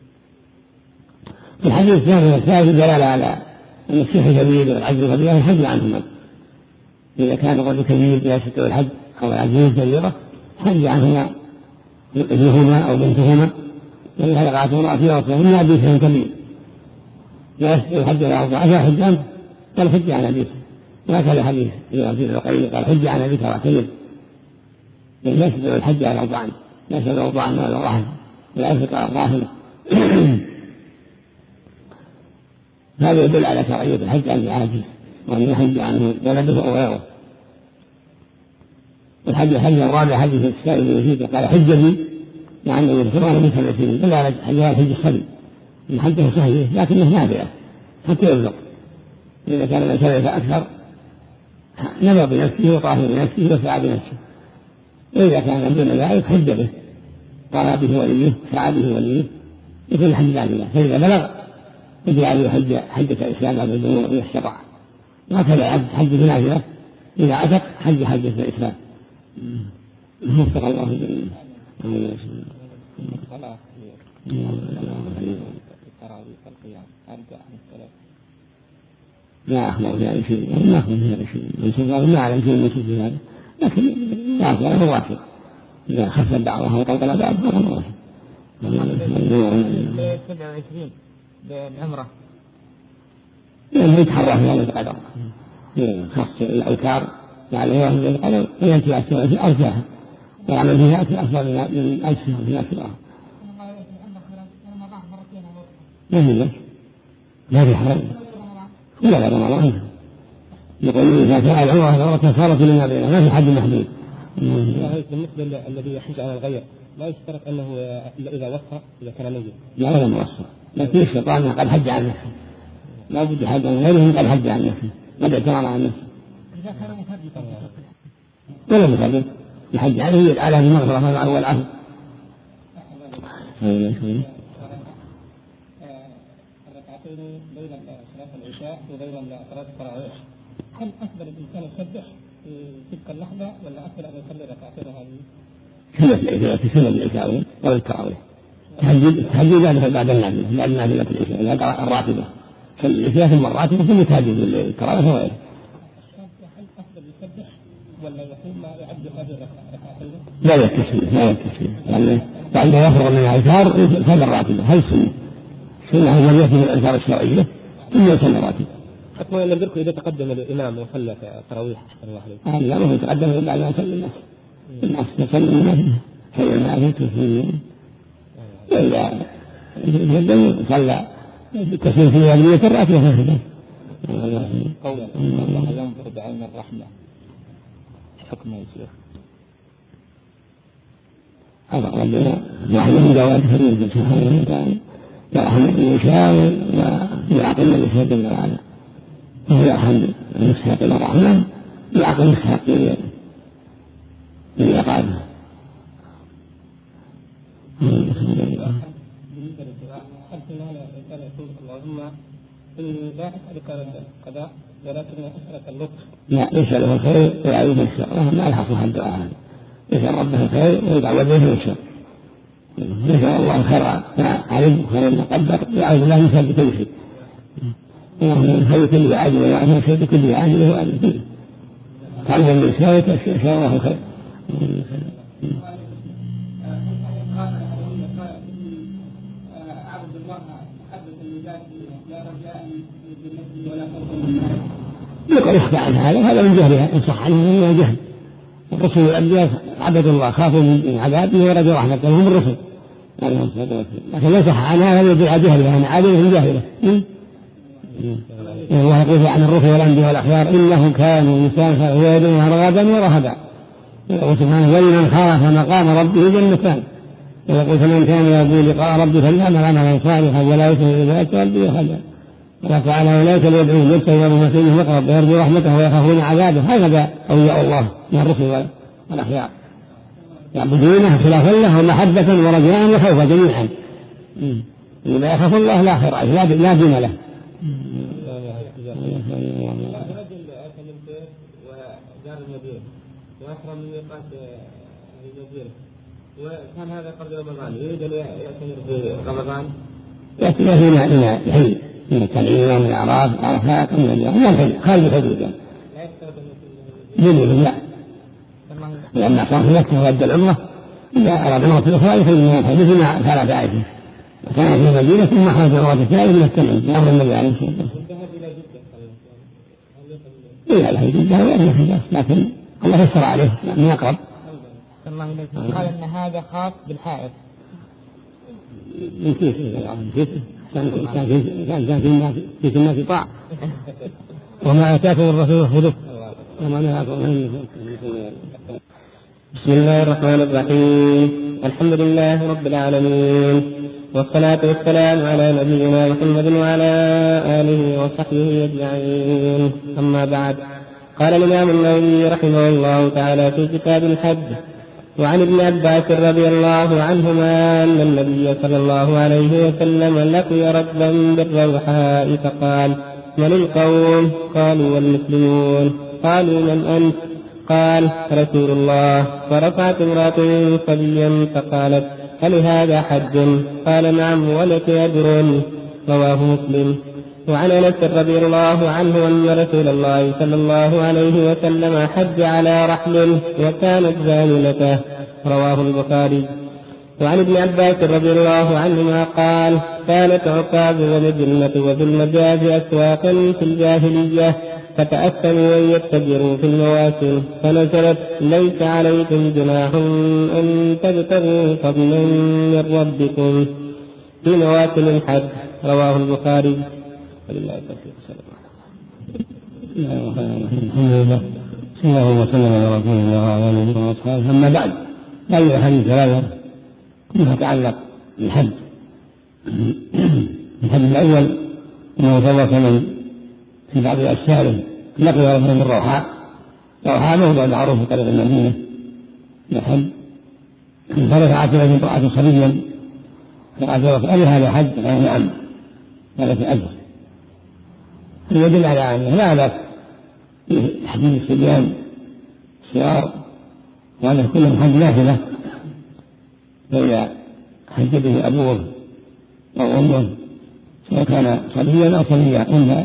في الحديث الثاني والثالث دلالة على أن الشيخ كبير والعجل كبير الحج عنهما. إذا كان الرجل كبير لا يستطيع الحج أو العجوز كبيرة حج عنهما ابنهما أو بنتهما وإذا لقعت امرأة في وقتها من أبيها كبير لا يستطيع الحج ولا أرضع عشان حج عنه قال حج عن أبيك. وهكذا حديث في العقيل قال حج عن أبيك واعتمد لا يستطيع الحج على الأرضعان لا يستطيع الأرضعان ولا الرحم ولا يستطيع الراحمة. هذا يدل على شرعية الحج عن العاجز وأن يحج عنه ولده أو غيره. والحج الحج الرابع حديث السائل بن يزيد قال حج لي مع أنه يذكرون من ثلاثين دل على الحج الصبي من حجه صحيح لكنه نافع حتى يبلغ. إذا كان الإنسان أكثر نبى بنفسه وطاف بنفسه وسعى بنفسه. وإذا كان دون ذلك حج به طاف به وليه سعى به وليه يكون الحج عن الله. فإذا بلغ يجعل حج حجة الإسلام بعد البلوغ إذا استطاع. وهكذا عبد حج بنافلة إذا عتق حج حجة الإسلام. وفق الله جميعا. لا أخبر في هذا شيء ما أخبر في هذا شيء من سلطان ما أعلم شيء من سلطان هذا لكن لا أخبر هو واثق إذا خفت بعضها وقلقل بعضها فهو واثق. سبعة وعشرين بالعمرة يعني يتحرى في هذا القدر خاص الأوتار يعني هو في القدر ويأتي أكثر أرجاها ويعمل فيها أكثر من ألف سنة في أكثرها ما هي لك لا في حرم ولا لا رمضان يقول إذا كان العمرة كفارة لما بينها ما في حد محدود. بالنسبة الذي يحج على الغير لا يشترط أنه إذا وصى إذا كان نجم لا ولا موصى لكن الشيطان قد حج عن نفسه لا بد حج عن غيره قد حج عن نفسه قد اعتمر عن نفسه إذا كان مفردا ولا مفرد يحج عنه يدعى بمغفرة من أول عهد. الركعتين بين صلاة العشاء وبين صلاة التراويح هل أفضل الإنسان يسبح في تلك اللحظة ولا أفضل أن يصلي ركعتين هذه؟ سنة العشاء في سنة العشاء ولا التراويح تهجد تهجد بعد النافلة بعد نافلة العشاء الراتبة العشاء ثم الراتبة ثم تهجد التراويح وغيره. هل أفضل يسبح ولا يقوم يعد هذه الركعتين؟ لا يكتسب لا يكتسب يعني بعد ما يفرغ من الأذكار فهذا الراتبة هل سنة سنة هو يأتي من الأذكار الشرعية ثم يصلي الراتبة. حتى لم يذكر إذا تقدم الإمام وصلى التراويح آه لا ما هو يتقدم بعد ما يصلي الناس الناس يصلي الناس خير الناس تسليم إلا يقدم صلى التسليم في أبنية الراتبة هكذا. قولا الله ينظر بعين الرحمة حكم الشيخ هذا ربنا يحمد جواده الرزق سبحانه وتعالى يرحم من يشاء ويعطي من يشاء جل وعلا وهو يرحم المستحق الرحمن يعطي المستحق للعقاب. اللهم إني لا أسألك القضاء ولكن أسألك اللطف. لا يسأله الخير ويعوذ الشر ما يلحقها الدعاء هذا يسأل ربه الخير ويتعوذ به من الشر يسأل الله خير ما علم خير ما قدر يعوذ الله من شر كل شيء اللهم خير كل عاجل ويعوذ خير كل عاجل وآجل كله تعلم من شاء شاء الله الخير. يقول يخفى عن هذا هذا من جهلها إن صح عنه من الجهل. الرسل والأنبياء عبدوا الله خافوا من عذابه ورجوا رحمته هم الرسل عليهم الصلاة والسلام لكن لا صح عنها هذا يدعى جهلها أنا عليهم جاهلة. الله يقول عن الرسل والأنبياء والأخيار إنهم كانوا إنسان ويدعون رغبا ورهبا يقول سبحانه ولمن خاف مقام ربه جنتان ويقول فمن كان يرجو لقاء ربه فليعمل عملا صالحا ولا يشرك بعبادة ربه أحدا ولا تعالى أولئك الذين يبتغون مسيره يقرب ويرجو رحمته ويخافون عذابه هكذا أولياء الله من الرسل والأخيار يعبدونه خلافا له ومحبة ورجاء وخوفا جميعا لا يخاف الله لا خير لا لا دين له. رجل أكل البيت وجار المدينة وأحرم من ميقات المدينة وكان هذا قبل رمضان يريد أن يعتمر في رمضان يأتي فيما فيما يحل من التنعيم ومن الأعراف عرفات ومن اليوم ينحل خارج الحدود لا يستخدم لا لأن صار في مكة وأدى العمرة إذا أراد الموت الأخرى يخرج من الحدود فيما فعلت عائشة وكان في المدينة ثم خرج الوقت الثاني من التنعيم لأمر النبي عليه الصلاة والسلام. إلى لا يجد له ولا يحدث لكن الله يسر عليه من أقرب. قال أن هذا خاص بالحائط. من كيف كان كان في الناس طاع وما آتاكم الرسول خذوه وما نهاكم عنه. بسم الله الرحمن الرحيم. الحمد لله رب العالمين والصلاة والسلام على نبينا محمد وعلى آله وصحبه أجمعين. أما بعد، قال الإمام النووي رحمه الله تعالى في كتاب الحج: وعن ابن عباس رضي الله عنهما أن النبي صلى الله عليه وسلم لقي رجلا بالروحاء فقال: من القوم؟ قالوا: والمسلمون. قالوا: من أنت؟ قال: رسول الله. فرفعت امرأة صبيا فقالت: هل هذا حج؟ قال: نعم ولك أجر. رواه مسلم. وعن أنس رضي الله عنه أن رسول الله صلى الله عليه وسلم حج على رحل وكانت زاملته. رواه البخاري. وعن ابن عباس رضي الله عنهما قال: كانت عكاظ ومجنة وذو المجاز أسواقا في الجاهلية فتأثموا أن يتجروا في المواسم فنزلت: ليس عليكم جناح أن تبتغوا فضلا من ربكم في مواسم الحج. رواه البخاري. ولله التوفيق. الحمد لله صلى الله وسلم على رسول الله وعلى اله واصحابه. اما بعد، هذه الاحاديث ثلاثه كلها تتعلق بالحج. الحديث الاول انه ثبت من في بعض الاشهر نقل رجل من روحاء. روحاء موضع معروف في طريق المدينه للحج. فرفعت له امراه صبيا فقالت: هل هذا حج؟ قال: نعم ولك اجر. يدل على أنه لا بأس بتحديد الصبيان الصغار وأن كلهم حج نافلة، فإذا حج به أبوه أو أمه سواء كان صبيا أو صبيا أنثى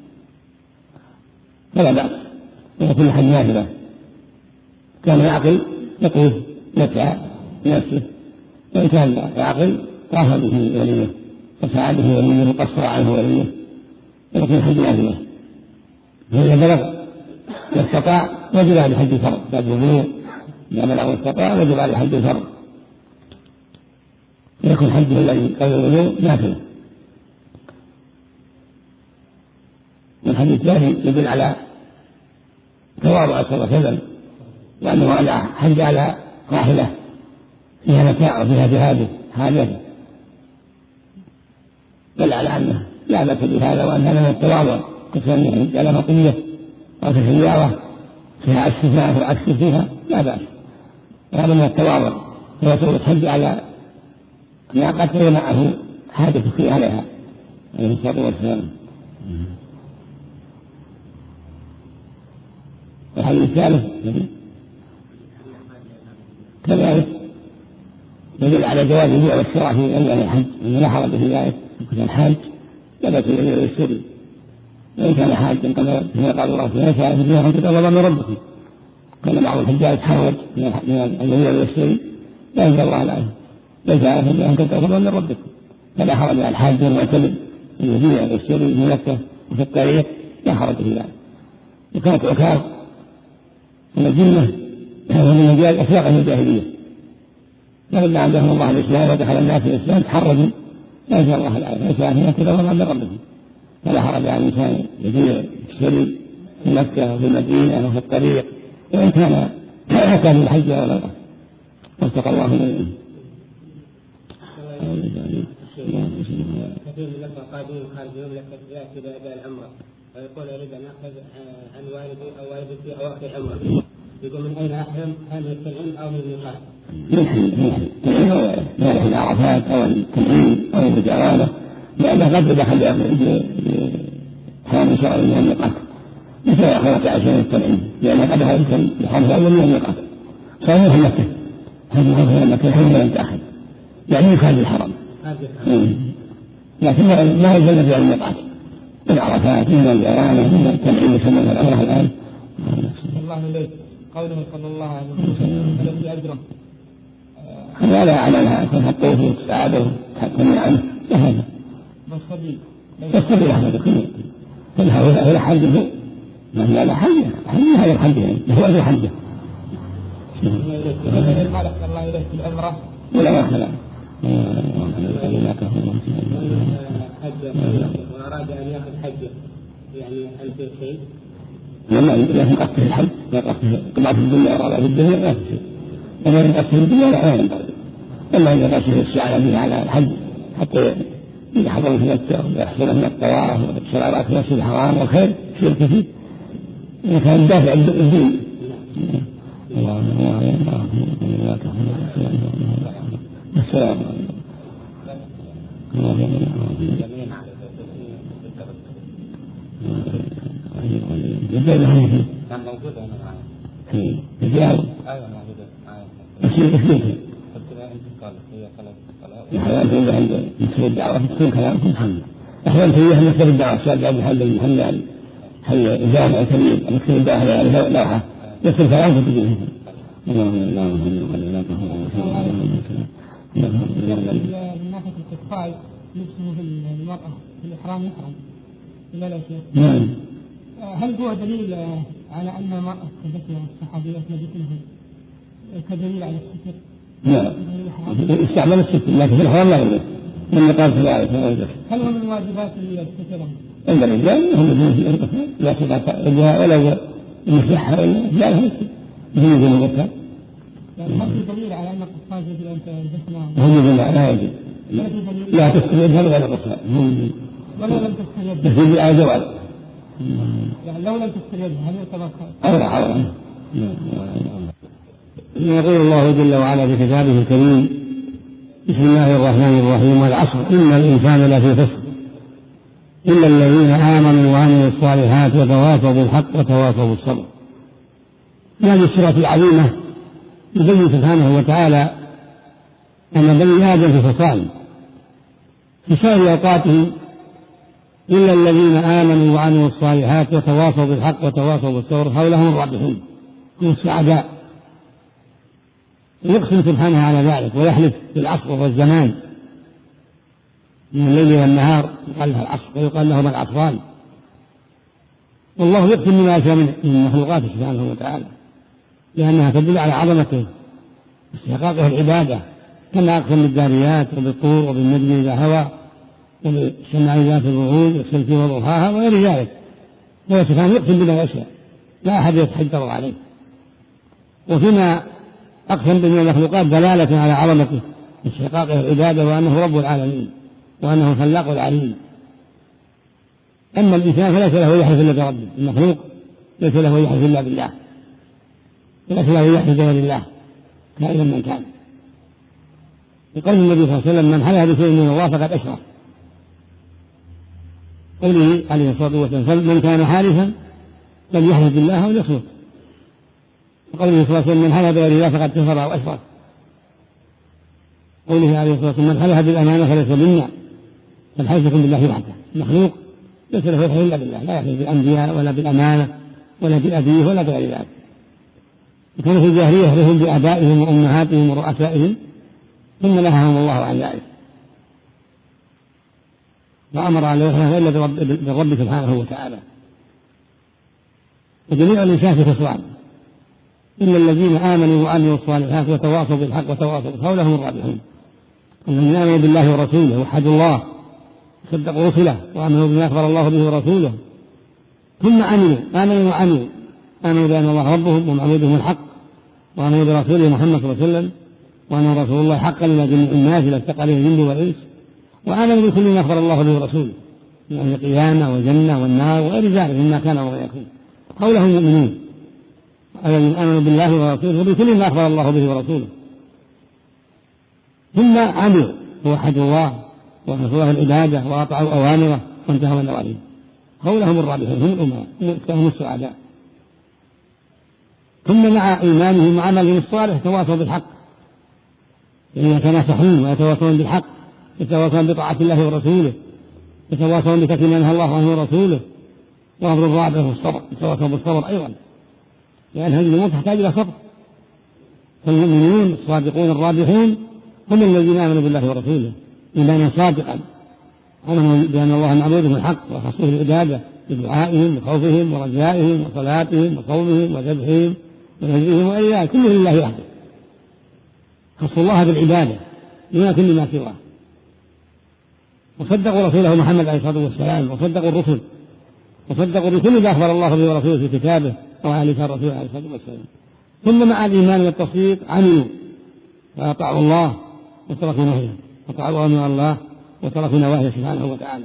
فلا بأس، وكل حج نافلة. كان يعقل يطوف يسعى بنفسه، وإن كان يعقل طاف به وليه وسعى به وليه وقصر عنه وليه، ولكن حج نافلة. فإذا بلغ واستطاع وجب على حج الفرض بعد البلوغ. إذا بلغ واستطاع وجب على حج الفرض، يكون حجه الذي قبل البلوغ نافلة. والحديث الثاني يدل على تواضع صلى الله عليه وسلم، وأنه على حج على راحلة فيها متاع وفيها جهاده حاجته، بل على أنه لا بأس بهذا، وأن هذا من التواضع كفن يحج على مطية أو في سيارة فيها عكس فيها وعكس فيها لا بأس، وهذا من التواضع. ورسول الحج على ناقته معه حاجة في عليها عليه الصلاة والسلام. والحديث الثالث كذلك يدل على جواز البيع والشراء في أيام الحج، أنه لا حرج في ذلك. كان الحاج لا بأس بالبيع والشراء، وإن كان حاجا كما قال الله فيها سأل فيها أن تتغضى من ربكم. كان بعض الحجاج تحرج من البيع والشراء، لا ينزل الله عنه، ليس على أن تتغضى من ربكم. فلا حرج على الحاج والمعتمد البيع والشراء في مكة وفي الطريق، لا حرج في ذلك. وكانت عكاظ من الجنة ومن المجال أخلاق الجاهلية، لما عندهم الله الإسلام ودخل الناس في الإسلام تحرجوا، لا ينزل الله العافية، ليس على أن تتغضى من ربكم. فلا حرج على الإنسان يبيع الشري في مكة وفي المدينة وفي الطريق، وإن كان كان الحج ولا غيره. واتقى الله منه. كثير من الأخوة قادمين خارجين يأتي بأداء العمرة ويقول: أريد أن أخذ عن والدي أو والدتي أو أخي عمرة، يقول من أين أحرم؟ هل من التنعيم أو من الميقات؟ من حل من حل العرفات أو التنعيم أو الجعالة، لأنه قد دخل بحرام شرعي من الميقات مثل أخوات عشان التنعيم، لأنه قد دخل بحرام أول من الميقات صحيح مكة هذا هو مكة حين لم تأخذ يعني يخالف الحرم، لكن ما يزال في الميقات من العرفات من الجعالة من التنعيم يسمى الأمر الآن. الله إليك قوله صلى الله عليه وسلم الذي أجره هذا لا يعلمها يكون حطوه وتساعده تحكمي عنه لهذا والصبي والصبي أحمد كلها ولا حجه ما هي لا حجه حجه هذا الحجه هو أجر حجه الله إليك في الأمرة ولا ما خلا حجه وأراد أن يأخذ حجه يعني هل في شيء؟ لما لكن قصده الحج لا قصده قطعة الدنيا أراد في الدنيا لا في شيء، أما قصده الدنيا لا ينبغي، أما إذا قصده السعي به على الحج حتى إذا حضر في مكة ويحصل من الطواف والصلاة في المسجد الحرام والخير شيء كثير إذا كان دافع الدين. اللهم السلام يبدأ هذه كان موجود هنا معي في الرجال أيوة موجودة معي أشياء كثيرة قلت له أنت قال هي ثلاث صلاة أحيانا تقول عند مكتب الدعوة تكون كلامكم حمد أحيانا تقول مكتب الدعوة الشاب عبد الحل المحل حل الجامع الكبير مكتب الدعوة يعني لوحة يكتب كلامكم تقول اللهم اللهم اللهم من ناحية الإطفاء لبسه في المرأة في الإحرام يحرم لا لا شيء. نعم. هل هو دليل على أن المرأة تلبسها الصحابيات لبسنه كدليل على الستر؟ نعم. استعمل الستر لكن في الإحرام لا يلبس من نقاط ذلك. هل هو من واجبات الستر؟ عند الرجال هم يجوز الإربطة لا صفات رجها ولا يمسحها ولا لا لها مثل مثل المذكر. يعني هل في دليل على أن القصاص يجب أن تلبسنا؟ هم يجب لا يجب لا تستفيدها ولا قصها ولا لم تستفيد تستفيد على جوال يعني لو لم تستفيد هل يعتبر أولا أولا يقول الله جل وعلا في كتابه الكريم بسم الله الرحمن الرحيم والعصر إن الإنسان لفي خسر إلا الذين آمنوا وعملوا الصالحات وتواصوا بالحق وتواصوا بالصبر. هذه السورة العظيمة يبين سبحانه وتعالى أن بني آدم في فصال في سائر أوقاتهم إلا الذين آمنوا وعملوا الصالحات وتواصوا بالحق وتواصوا بالصبر هؤلاء هم الرابحون هم السعداء. يقسم سبحانه على ذلك ويحلف بالعصر والزمان من الليل والنهار يقال له العصر ويقال لهما العصران، والله يقسم بما يشاء من مخلوقاته سبحانه وتعالى لأنها تدل على عظمته واستحقاقه العبادة، كما أقسم بالذاريات وبالطور وبالنجم إذا هوى وبالسماء ذات الوعود والشمس وضحاها وغير ذلك. هو سبحانه يقسم بما يشاء لا أحد يتحجر عليه. وفيما أقسم بين المخلوقات دلالة على عظمته واستحقاقه العبادة وأنه رب العالمين وأنه خلاق العليم. أما الإنسان فليس له يحلف إلا بربه، المخلوق ليس له يحلف إلا بالله وليس له يحلف غير الله كائنا من كان. يقول النبي صلى الله عليه وسلم من حلف بشيء من الله فقد أشرك. قوله عليه الصلاة والسلام من كان حالفا فليحلف بالله أو ليصمت. وقوله صلى الله عليه وسلم من حلف بغير الله فقد كفر أو أشرك. قوله عليه الصلاة والسلام من حلف بالأمانة فليس منا فالحلف يكون بالله وحده. المخلوق ليس له يحلف إلا بالله لا يحلف بالأنبياء ولا بالأمانة ولا بأبيه ولا بغير ذلك. وكانوا في الجاهلية يحلفون بآبائهم وأمهاتهم ورؤسائهم ثم نهاهم الله عن ذلك وأمر أن لا يحلف إلا بالرب سبحانه وتعالى. وجميع الإنسان في خسران إلا الذين آمنوا وعملوا الصالحات وتواصوا بالحق وتواصوا بالصبر هؤلاء هم الرابحون. الذين آمنوا بالله ورسوله وحدوا الله صدقوا رسله وآمنوا بما أخبر الله به ورسوله ثم عملوا آمنوا وعملوا آمنوا بأن الله ربهم ومعبودهم الحق وآمنوا برسوله محمد صلى الله عليه وسلم وأن رسول الله حقا إلى جميع الناس لا اتقى عليه الجن والإنس وآمنوا بكل ما أخبر الله به ورسوله من القيامة والجنة والنار وغير ذلك مما كان وما يكون. هؤلاء هم المؤمنون الذين آمنوا بالله ورسوله وبكل ما أخبر الله به ورسوله، ثم عملوا ووحدوا الله وأخلصوا العبادة وأطاعوا أوامره وانتهوا عن نواهيه. هؤلاء هم الرابحون، هم الأمراء، هم السعداء. ثم مع إيمانهم وعملهم الصالح تواصوا بالحق، يعني يتناصحون ويتواصون بالحق، يتواصون بطاعة الله ورسوله، يتواصون بترك ما نهى الله عنه ورسوله، وأمر الرابع هو الصبر، يتواصون بالصبر أيضا، لأن هذه الأمور تحتاج إلى صبر. فالمؤمنون الصادقون الرابحون هم الذين آمنوا بالله ورسوله إيمانا صادقا، آمنوا بأن الله معبودهم الحق وخصوه العبادة بدعائهم وخوفهم ورجائهم وصلاتهم وصومهم وذبحهم ونذرهم وإياه كله لله وحده، خصوا الله بالعبادة دون كل ما سواه، وصدقوا رسوله محمد عليه الصلاة والسلام، وصدقوا الرسل، وصدقوا بكل ما أخبر الله به ورسوله في كتابه وعلى لسان رسوله عليه الصلاة والسلام. ثم مع الإيمان والتصديق عملوا فأطاعوا الله وتركوا نهيه، أطاعوا أوامر الله وتركوا نواهيه سبحانه وتعالى.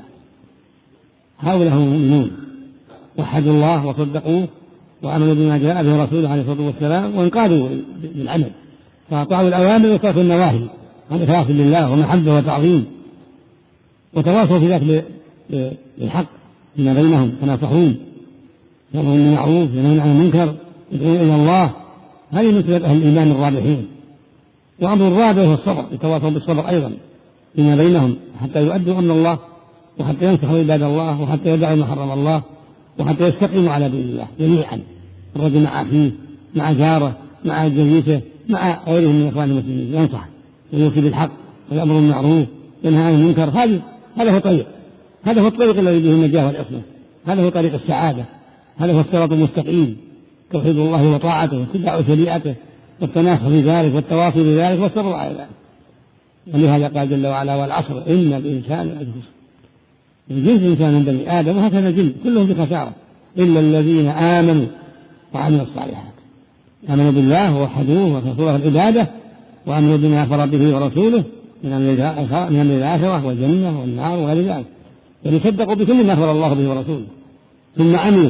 هؤلاء هم المؤمنون، وحدوا الله وصدقوه وعملوا بما جاء به رسوله عليه الصلاة والسلام، وانقادوا بالعمل فأطاعوا الأوامر وتركوا النواهي عن إخلاص لله ومحبة وتعظيم، وتواصوا في ذلك بالحق فيما بينهم، تناصحون، يأمرون بالمعروف ينهون عن المنكر، يدعون إلى الله. هذه مثل أهل الإيمان الرابحين. وأمر الرابع هو الصبر، يتواصوا بالصبر أيضا فيما بينهم حتى يؤدوا أمر الله، وحتى ينصحوا عباد الله، وحتى يدعوا ما حرم الله، وحتى يستقيموا على دين الله جميعا، الرجل مع أخيه مع جاره مع جليسه مع غيرهم من إخوان المسلمين، ينصح ويوصي بالحق ويأمر بالمعروف وينهى عن المنكر. هذا هذا هو الطريق، هذا هو الطريق الذي به النجاة والعصمة، هذا هو طريق السعادة، هذا هو الصراط المستقيم، توحيد الله وطاعته واتباع شريعته والتناصح في ذلك والتواصي بذلك والصبر على ذلك. ولهذا قال جل وعلا: والعصر إن الإنسان لفي خسر. الجنس الإنسان من بني آدم وهكذا الجن كلهم في خسارة إلا الذين آمنوا وعملوا الصالحات، آمنوا بالله ووحدوه وخصوه العبادة وعملوا بما أخبر به ورسوله من أمر الآخرة والجنة والنار وغير ذلك، يعني صدقوا بكل ما أخبر الله به ورسوله، ثم عملوا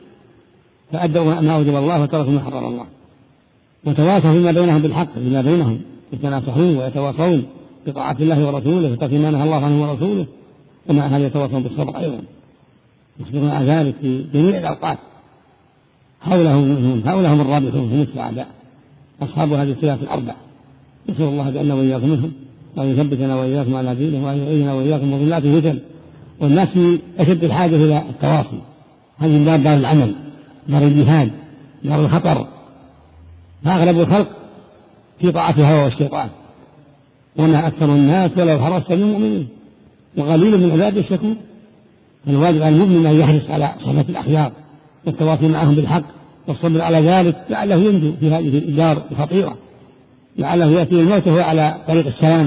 فأدوا ما أوجب الله وتركوا ما حرم الله، وتواصوا فيما بينهم بالحق فيما بينهم، يتناصحون ويتواصون بطاعة الله ورسوله وترك ما نهى الله عنه ورسوله، ومع هذا يتواصون بالصبر أيضا، يصبرون على ذلك في جميع الأوقات. هؤلاء هم هؤلاء هم الرابحون، هم السعداء، أصحاب هذه الصفات الأربع. نسأل الله بأننا وإياكم منهم، وأن يثبتنا وإياكم على دينه، وأن يعيننا وإياكم وظلات الفتن. والناس في أشد الحاجة إلى التواصي، هذه الدار دار العمل، دار الجهاد، دار الخطر، فأغلب الخلق في طاعة الهوى والشيطان، وما أكثر الناس ولو حرصت بالمؤمنين وقليل من عباد الشكور. الواجب على المؤمن أن يحرص على صحبة الأخيار والتواصي معهم بالحق والصبر على ذلك، لعله ينجو في هذه الدار الخطيرة، لعله يأتي الموت وهو على طريق السلام